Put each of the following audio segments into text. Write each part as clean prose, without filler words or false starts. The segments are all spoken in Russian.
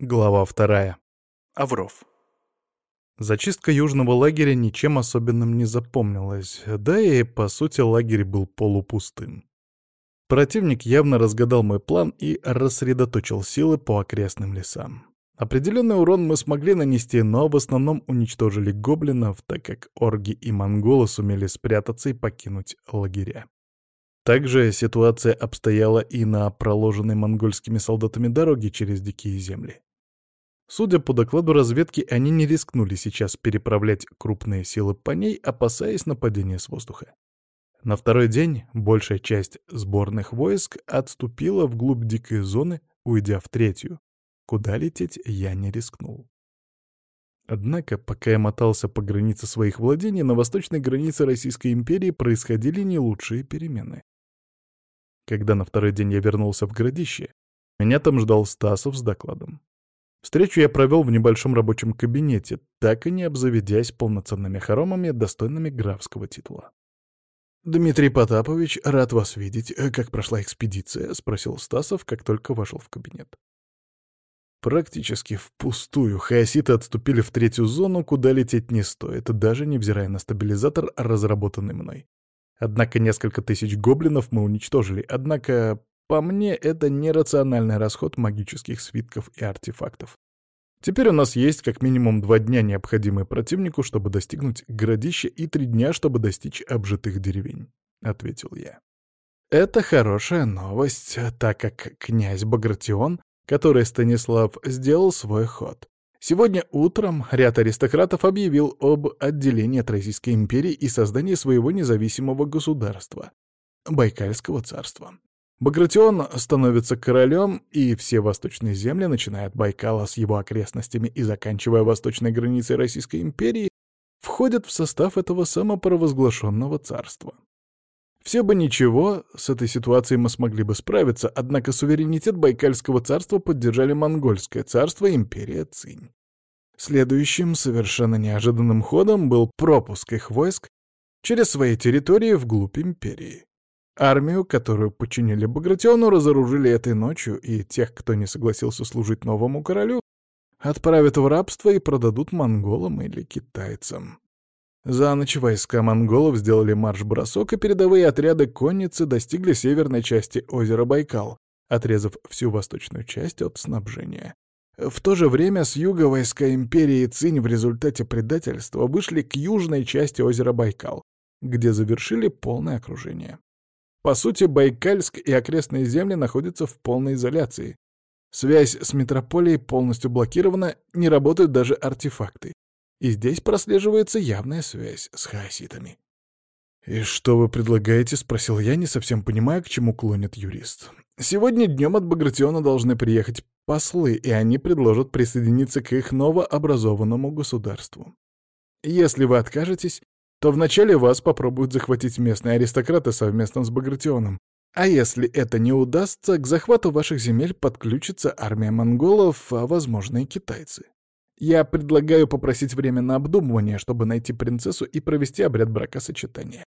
Глава 2. Авров. Зачистка южного лагеря ничем особенным не запомнилась, да и, по сути, лагерь был полупустым. Противник явно разгадал мой план и рассредоточил силы по окрестным лесам. Определенный урон мы смогли нанести, но в основном уничтожили гоблинов, так как орги и монголы сумели спрятаться и покинуть лагеря. Также ситуация обстояла и на проложенной монгольскими солдатами дороге через дикие земли. Судя по докладу разведки, они не рискнули сейчас переправлять крупные силы по ней, опасаясь нападения с воздуха. На второй день большая часть сборных войск отступила вглубь дикой зоны, уйдя в третью. Куда лететь я не рискнул. Однако, пока я мотался по границе своих владений, на восточной границе Российской империи происходили не лучшие перемены. Когда на второй день я вернулся в городище, меня там ждал Стасов с докладом. Встречу я провел в небольшом рабочем кабинете, так и не обзаведясь полноценными хоромами, достойными графского титула. «Дмитрий Потапович, рад вас видеть. Как прошла экспедиция?» — спросил Стасов, как только вошел в кабинет. Практически впустую хаоситы отступили в третью зону, куда лететь не стоит, даже невзирая на стабилизатор, разработанный мной. Однако несколько тысяч гоблинов мы уничтожили, по мне, это нерациональный расход магических свитков и артефактов. Теперь у нас есть как минимум 2 дня, необходимые противнику, чтобы достигнуть городища, и 3 дня, чтобы достичь обжитых деревень, — ответил я. Это хорошая новость, так как князь Багратион, который Станислав, сделал свой ход. Сегодня утром ряд аристократов объявил об отделении от Российской империи и создании своего независимого государства — Байкальского царства. Багратион становится королем, и все восточные земли, начиная от Байкала с его окрестностями и заканчивая восточной границей Российской империи, входят в состав этого самопровозглашенного царства. Все бы ничего, с этой ситуацией мы смогли бы справиться, однако суверенитет Байкальского царства поддержали Монгольское царство и империя Цинь. Следующим совершенно неожиданным ходом был пропуск их войск через свои территории вглубь империи. Армию, которую подчинили Багратиону, разоружили этой ночью, и тех, кто не согласился служить новому королю, отправят в рабство и продадут монголам или китайцам. За ночь войска монголов сделали марш-бросок, и передовые отряды конницы достигли северной части озера Байкал, отрезав всю восточную часть от снабжения. В то же время с юга войска империи Цинь в результате предательства вышли к южной части озера Байкал, где завершили полное окружение. По сути, Байкальск и окрестные земли находятся в полной изоляции. Связь с метрополией полностью блокирована, не работают даже артефакты. И здесь прослеживается явная связь с хаоситами. «И что вы предлагаете?» — спросил я, не совсем понимая, к чему клонит юрист. «Сегодня днем от Багратиона должны приехать послы, и они предложат присоединиться к их новообразованному государству. Если вы откажетесь, то вначале вас попробуют захватить местные аристократы совместно с Багратионом. А если это не удастся, к захвату ваших земель подключится армия монголов, а, возможно, и китайцы. Я предлагаю попросить время на обдумывание, чтобы найти принцессу и провести обряд бракосочетания.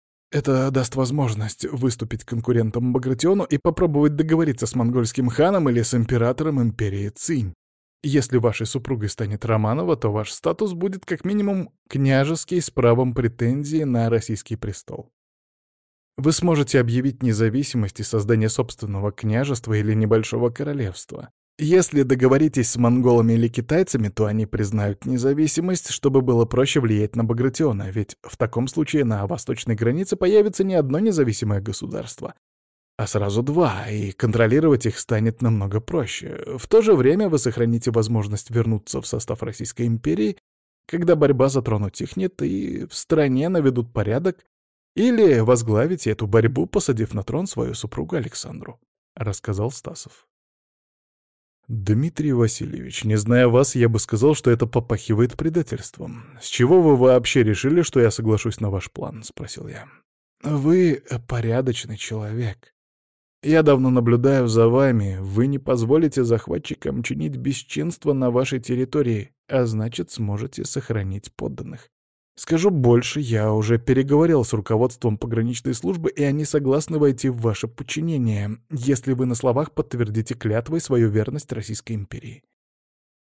Это даст возможность выступить конкурентом Багратиону и попробовать договориться с монгольским ханом или с императором империи Цинь. Если вашей супругой станет Романова, то ваш статус будет как минимум княжеский с правом претензии на российский престол. Вы сможете объявить независимость и создание собственного княжества или небольшого королевства. Если договоритесь с монголами или китайцами, то они признают независимость, чтобы было проще влиять на Багратиона, ведь в таком случае на восточной границе появится не одно независимое государство, а сразу 2, и контролировать их станет намного проще. В то же время вы сохраните возможность вернуться в состав Российской империи, когда борьба за трон утихнет и в стране наведут порядок, или возглавите эту борьбу, посадив на трон свою супругу Александру», — рассказал Стасов. «Дмитрий Васильевич, не зная вас, я бы сказал, что это попахивает предательством. С чего вы вообще решили, что я соглашусь на ваш план?» — спросил я. «Вы порядочный человек. Я давно наблюдаю за вами. Вы не позволите захватчикам чинить бесчинство на вашей территории, а значит, сможете сохранить подданных. Скажу больше, я уже переговорил с руководством пограничной службы, и они согласны войти в ваше подчинение, если вы на словах подтвердите клятвой свою верность Российской империи.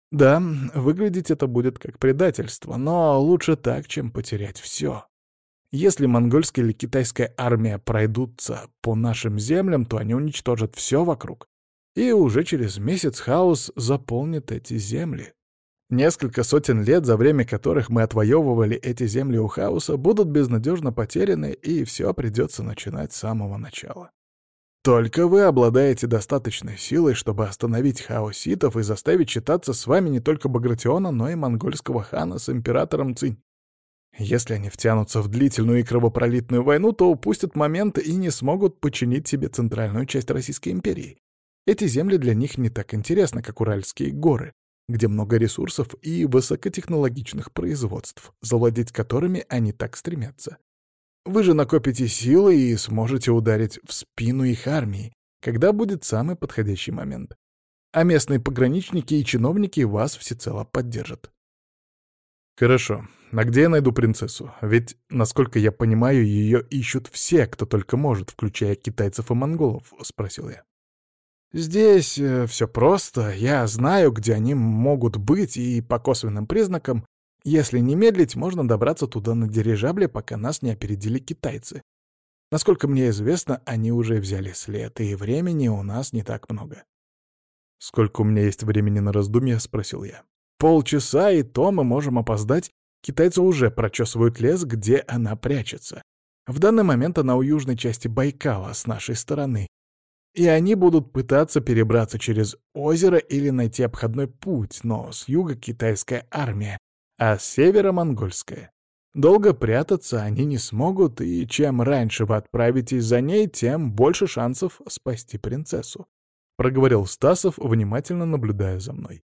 Да, выглядеть это будет как предательство, но лучше так, чем потерять все. Если монгольская или китайская армия пройдутся по нашим землям, то они уничтожат все вокруг. И уже через месяц хаос заполнит эти земли. Несколько сотен лет, за время которых мы отвоевывали эти земли у хаоса, будут безнадежно потеряны, и все придется начинать с самого начала. Только вы обладаете достаточной силой, чтобы остановить хаоситов и заставить считаться с вами не только Багратиона, но и монгольского хана с императором Цинь. Если они втянутся в длительную и кровопролитную войну, то упустят момент и не смогут подчинить себе центральную часть Российской империи. Эти земли для них не так интересны, как Уральские горы, где много ресурсов и высокотехнологичных производств, завладеть которыми они так стремятся. Вы же накопите силы и сможете ударить в спину их армии, когда будет самый подходящий момент. А местные пограничники и чиновники вас всецело поддержат. Хорошо. А где я найду принцессу? Ведь, насколько я понимаю, ее ищут все, кто только может, включая китайцев и монголов, — спросил я. Здесь все просто. Я знаю, где они могут быть, и по косвенным признакам, если не медлить, можно добраться туда на дирижабле, пока нас не опередили китайцы. Насколько мне известно, они уже взяли след, и времени у нас не так много. «Сколько у меня есть времени на раздумья?» — спросил я. «Полчаса, и то мы можем опоздать. Китайцы уже прочесывают лес, где она прячется. В данный момент она у южной части Байкала, с нашей стороны. И они будут пытаться перебраться через озеро или найти обходной путь, но с юга китайская армия, а с севера монгольская. Долго прятаться они не смогут, и чем раньше вы отправитесь за ней, тем больше шансов спасти принцессу», — проговорил Стасов, внимательно наблюдая за мной.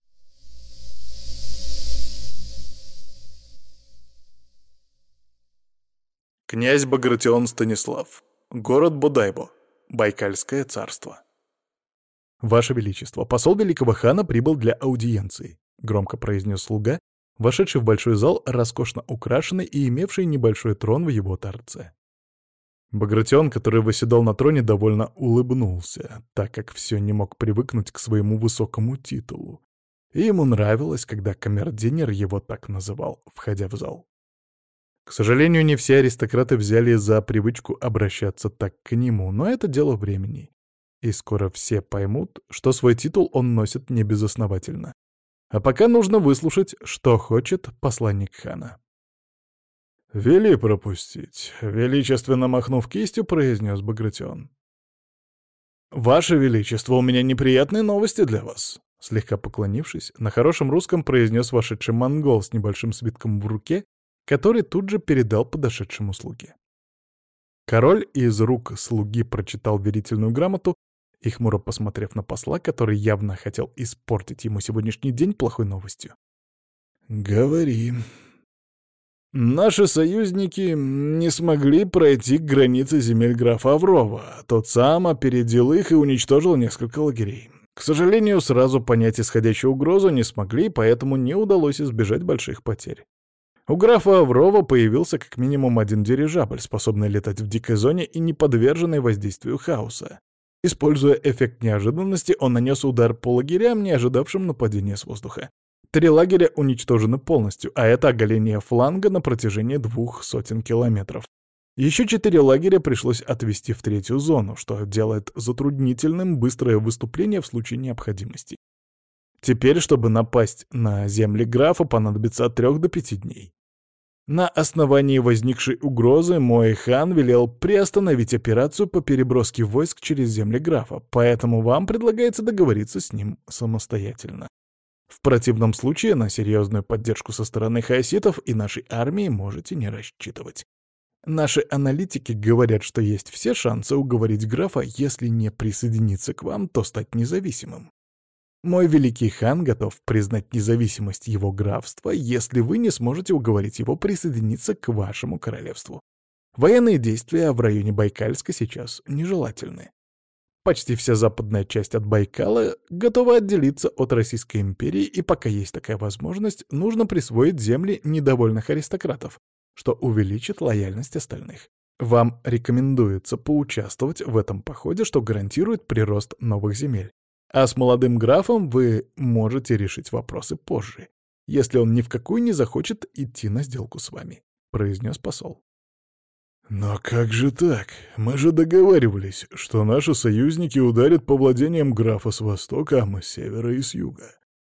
Князь Багратион Станислав. Город Бодайбо. Байкальское царство. «Ваше Величество, посол великого хана прибыл для аудиенции», — громко произнес слуга, вошедший в большой зал, роскошно украшенный и имевший небольшой трон в его торце. Багратион, который восседал на троне, довольно улыбнулся, так как все не мог привыкнуть к своему высокому титулу. И ему нравилось, когда камердинер его так называл, входя в зал. К сожалению, не все аристократы взяли за привычку обращаться так к нему, но это дело времени. И скоро все поймут, что свой титул он носит небезосновательно. А пока нужно выслушать, что хочет посланник хана. «Вели пропустить», — величественно махнув кистью, произнес Багратион. «Ваше Величество, у меня неприятные новости для вас», — слегка поклонившись, на хорошем русском произнес вошедший монгол с небольшим свитком в руке, который тут же передал подошедшему слуге. Король из рук слуги прочитал верительную грамоту и, хмуро посмотрев на посла, который явно хотел испортить ему сегодняшний день плохой новостью. «Говори». «Наши союзники не смогли пройти к границе земель графа Аврова. Тот сам опередил их и уничтожил несколько лагерей. К сожалению, сразу понять исходящую угрозу не смогли, поэтому не удалось избежать больших потерь. У графа Аврова появился как минимум один дирижабль, способный летать в дикой зоне и не подверженный воздействию хаоса. Используя эффект неожиданности, он нанес удар по лагерям, не ожидавшим нападения с воздуха. 3 лагеря уничтожены полностью, а это оголение фланга на протяжении 200 километров. Еще 4 лагеря пришлось отвести в 3-ю зону, что делает затруднительным быстрое выступление в случае необходимости. Теперь, чтобы напасть на земли графа, понадобится от 3 до 5 дней. На основании возникшей угрозы мой хан велел приостановить операцию по переброске войск через земли графа, поэтому вам предлагается договориться с ним самостоятельно. В противном случае на серьезную поддержку со стороны хаоситов и нашей армии можете не рассчитывать. Наши аналитики говорят, что есть все шансы уговорить графа, если не присоединиться к вам, то стать независимым. Мой великий хан готов признать независимость его графства, если вы не сможете уговорить его присоединиться к вашему королевству. Военные действия в районе Байкальска сейчас нежелательны. Почти вся западная часть от Байкала готова отделиться от Российской империи, и пока есть такая возможность, нужно присвоить земли недовольных аристократов, что увеличит лояльность остальных. Вам рекомендуется поучаствовать в этом походе, что гарантирует прирост новых земель. А с молодым графом вы можете решить вопросы позже, если он ни в какую не захочет идти на сделку с вами», — произнес посол. «Но как же так? Мы же договаривались, что наши союзники ударят по владениям графа с востока, а мы с севера и с юга.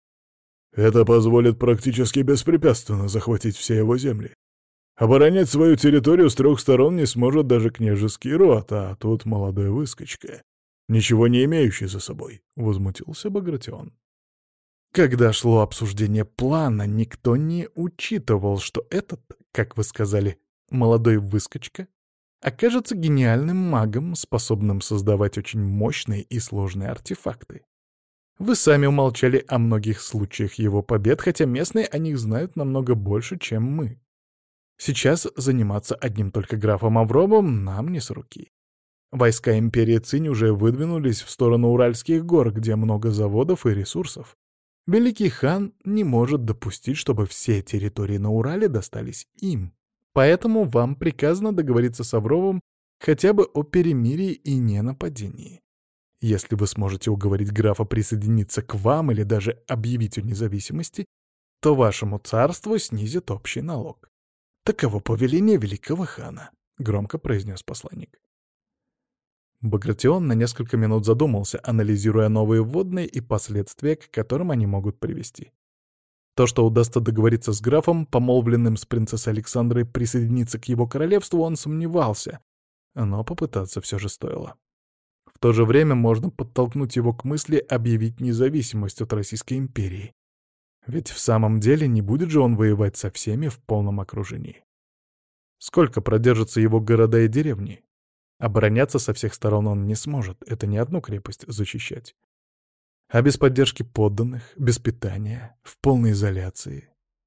Это позволит практически беспрепятственно захватить все его земли. Оборонять свою территорию с 3 сторон не сможет даже княжеский род, а тут молодой выскочка, ничего не имеющий за собой», — возмутился Багратион. Когда шло обсуждение плана, никто не учитывал, что этот, как вы сказали, молодой выскочка окажется гениальным магом, способным создавать очень мощные и сложные артефакты. Вы сами умолчали о многих случаях его побед, хотя местные о них знают намного больше, чем мы. Сейчас заниматься одним только графом Авровым нам не с руки. Войска империи Цинь уже выдвинулись в сторону Уральских гор, где много заводов и ресурсов. Великий хан не может допустить, чтобы все территории на Урале достались им. Поэтому вам приказано договориться с Авровым хотя бы о перемирии и ненападении. Если вы сможете уговорить графа присоединиться к вам или даже объявить о независимости, то вашему царству снизят общий налог. Таково повеление великого хана», — громко произнес посланник. Багратион на несколько минут задумался, анализируя новые вводные и последствия, к которым они могут привести. То, что удастся договориться с графом, помолвленным с принцессой Александрой, присоединиться к его королевству, он сомневался, но попытаться все же стоило. В то же время можно подтолкнуть его к мысли объявить независимость от Российской империи. Ведь в самом деле не будет же он воевать со всеми в полном окружении. Сколько продержатся его города и деревни? Обороняться со всех сторон он не сможет, это не одну крепость защищать. А без поддержки подданных, без питания, в полной изоляции.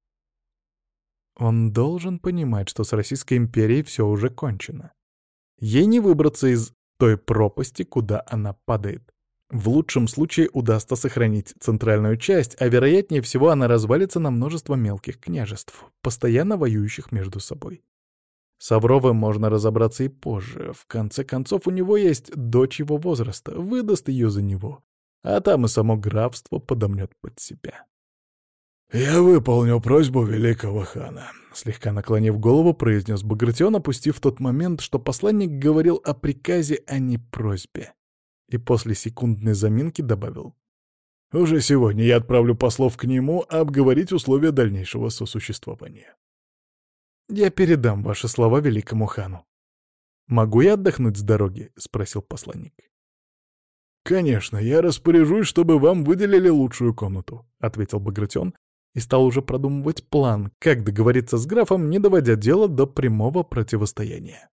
Он должен понимать, что с Российской империей все уже кончено. Ей не выбраться из той пропасти, куда она падает. В лучшем случае удастся сохранить центральную часть, а вероятнее всего она развалится на множество мелких княжеств, постоянно воюющих между собой. С Авровым можно разобраться и позже. В конце концов, у него есть дочь его возраста, выдаст ее за него, а там и само графство подомнет под себя. «Я выполню просьбу великого хана», — слегка наклонив голову, произнес Багратион, опустив в тот момент, что посланник говорил о приказе, а не просьбе. И после секундной заминки добавил: «Уже сегодня я отправлю послов к нему обговорить условия дальнейшего сосуществования». «Я передам ваши слова великому хану». «Могу я отдохнуть с дороги?» — спросил посланник. «Конечно, я распоряжусь, чтобы вам выделили лучшую комнату», — ответил Багратион и стал уже продумывать план, как договориться с графом, не доводя дело до прямого противостояния.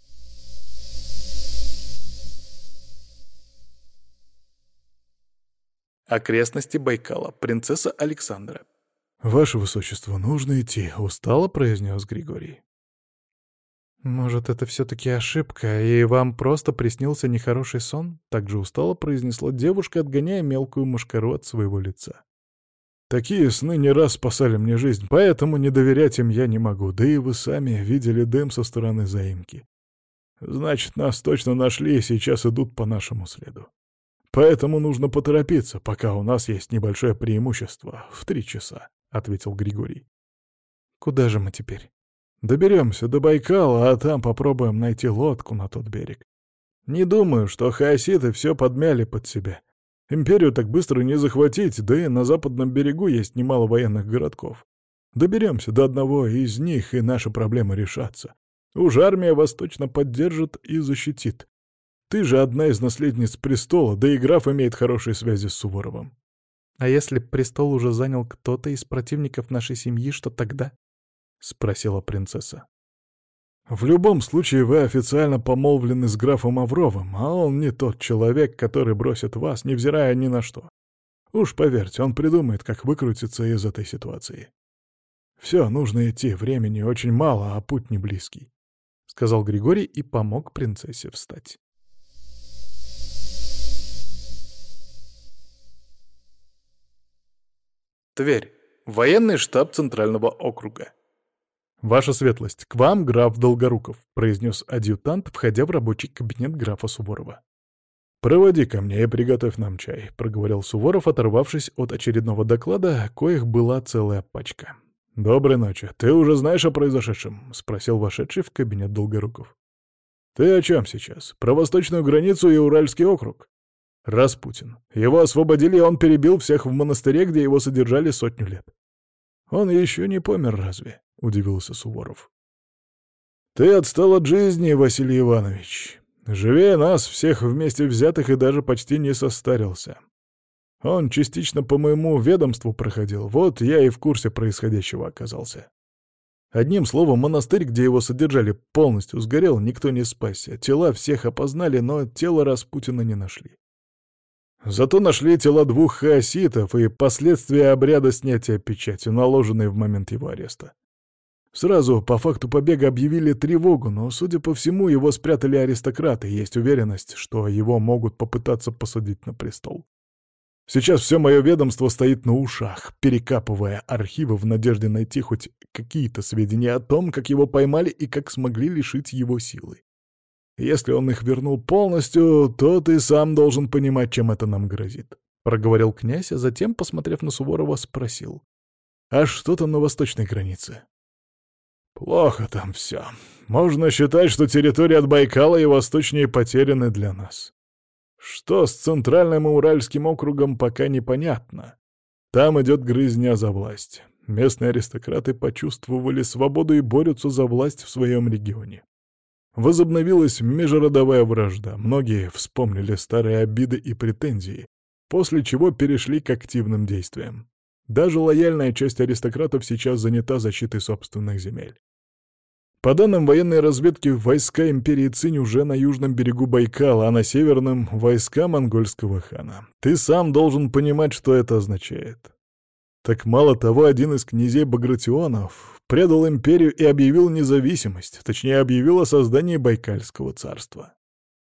Окрестности Байкала. Принцесса Александра. «Ваше высочество, нужно идти», — устало произнес Григорий. «Может, это все-таки ошибка, и вам просто приснился нехороший сон?» — также устало произнесла девушка, отгоняя мелкую мошкару от своего лица. «Такие сны не раз спасали мне жизнь, поэтому не доверять им я не могу, да и вы сами видели дым со стороны заимки. Значит, нас точно нашли и сейчас идут по нашему следу. Поэтому нужно поторопиться, пока у нас есть небольшое преимущество в 3 часа», — ответил Григорий. «Куда же мы теперь?» «Доберемся до Байкала, а там попробуем найти лодку на тот берег. Не думаю, что хаоситы все подмяли под себя. Империю так быстро не захватить, да и на западном берегу есть немало военных городков. Доберемся до одного из них, и наши проблемы решатся. Уж армия вас точно поддержит и защитит. Ты же одна из наследниц престола, да и граф имеет хорошие связи с Суворовым». «А если престол уже занял кто-то из противников нашей семьи, что тогда?» — спросила принцесса. «В любом случае вы официально помолвлены с графом Авровым, а он не тот человек, который бросит вас, невзирая ни на что. Уж поверьте, он придумает, как выкрутиться из этой ситуации. Все, нужно идти, времени очень мало, а путь не близкий», — сказал Григорий и помог принцессе встать. Тверь. Военный штаб Центрального округа. «Ваша светлость, к вам граф Долгоруков», — произнес адъютант, входя в рабочий кабинет графа Суворова. «Проводи ко мне и приготовь нам чай», — проговорил Суворов, оторвавшись от очередного доклада, коих была целая пачка. «Доброй ночи. Ты уже знаешь о произошедшем?» — спросил вошедший в кабинет Долгоруков. «Ты о чем сейчас? Про восточную границу и Уральский округ?» «Распутин. Его освободили, и он перебил всех в монастыре, где его содержали 100 лет». «Он еще не помер, разве?» — удивился Суворов. «Ты отстал от жизни, Василий Иванович. Живее нас, всех вместе взятых, и даже почти не состарился. Он частично по моему ведомству проходил, вот я и в курсе происходящего оказался. Одним словом, монастырь, где его содержали, полностью сгорел, никто не спасся. Тела всех опознали, но тело Распутина не нашли. Зато нашли тела 2 хаоситов и последствия обряда снятия печати, наложенной в момент его ареста. Сразу по факту побега объявили тревогу, но, судя по всему, его спрятали аристократы, и есть уверенность, что его могут попытаться посадить на престол. Сейчас все мое ведомство стоит на ушах, перекапывая архивы в надежде найти хоть какие-то сведения о том, как его поймали и как смогли лишить его силы. Если он их вернул полностью, то ты сам должен понимать, чем это нам грозит», — проговорил князь, а затем, посмотрев на Суворова, спросил. «А что там на восточной границе?» «Плохо там все. Можно считать, что территория от Байкала и восточнее потеряны для нас. Что с Центральным и Уральским округом, пока непонятно. Там идет грызня за власть. Местные аристократы почувствовали свободу и борются за власть в своем регионе. Возобновилась межродовая вражда, многие вспомнили старые обиды и претензии, после чего перешли к активным действиям. Даже лояльная часть аристократов сейчас занята защитой собственных земель. По данным военной разведки, войска империи Цинь уже на южном берегу Байкала, а на северном — войска монгольского хана. Ты сам должен понимать, что это означает. Так мало того, один из князей Багратионов предал империю и объявил независимость, точнее, объявил о создании Байкальского царства.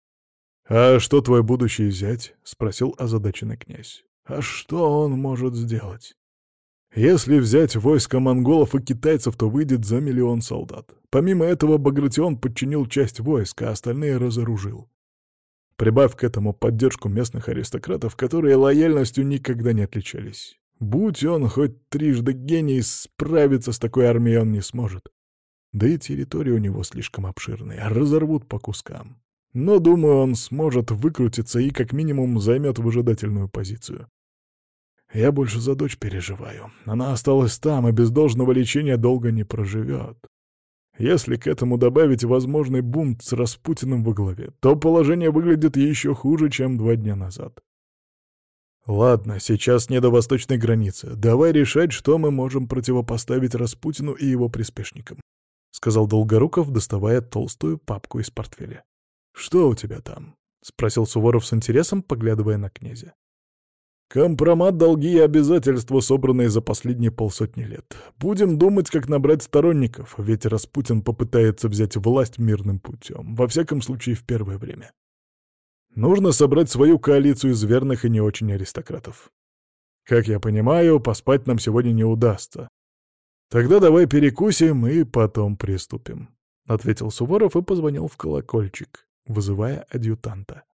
«А что твой будущий зять?» — спросил озадаченный князь. «А что он может сделать? Если взять войско монголов и китайцев, то выйдет за 1 000 000 солдат. Помимо этого, Багратион подчинил часть войска, а остальные разоружил. Прибавь к этому поддержку местных аристократов, которые лояльностью никогда не отличались. Будь он хоть трижды гений, справиться с такой армией он не сможет. Да и территория у него слишком обширная, разорвут по кускам. Но, думаю, он сможет выкрутиться и как минимум займет выжидательную позицию. Я больше за дочь переживаю. Она осталась там и без должного лечения долго не проживет. Если к этому добавить возможный бунт с Распутиным во главе, то положение выглядит еще хуже, чем 2 дня назад. Ладно, сейчас не до восточной границы. Давай решать, что мы можем противопоставить Распутину и его приспешникам, — сказал Долгоруков, доставая толстую папку из портфеля. «Что у тебя там?» — спросил Суворов с интересом, поглядывая на князя. «Компромат, долги и обязательства, собранные за последние 500 лет. Будем думать, как набрать сторонников, ведь Распутин попытается взять власть мирным путем, во всяком случае в первое время. Нужно собрать свою коалицию из верных и не очень аристократов. Как я понимаю, поспать нам сегодня не удастся. Тогда давай перекусим и потом приступим», — ответил Суворов и позвонил в колокольчик, вызывая адъютанта.